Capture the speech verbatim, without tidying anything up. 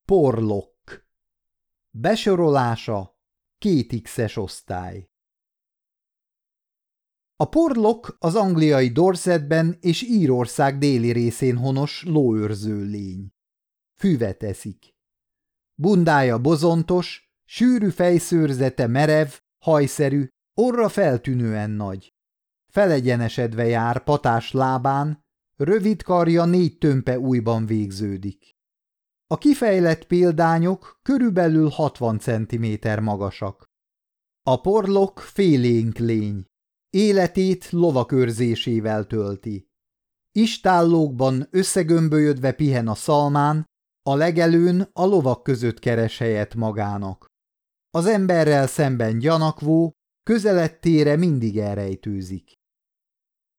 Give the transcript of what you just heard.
Porlock. Besorolása két X-es osztály. A porlock az angliai Dorsetben és Írország déli részén honos lóőrző lény. Füvet eszik. Bundája bozontos, sűrű fejszőrzete merev, hajszerű, orra feltűnően nagy. Felegyenesedve jár patás lábán, rövid karja négy tömpe ujjban végződik. A kifejlett példányok körülbelül hatvan centiméter magasak. A porlock félénk lény. Életét lovak őrzésével tölti. Istállókban összegömbölyödve pihen a szalmán, a legelőn a lovak között keres helyet magának. Az emberrel szemben gyanakvó, közelettére mindig elrejtőzik.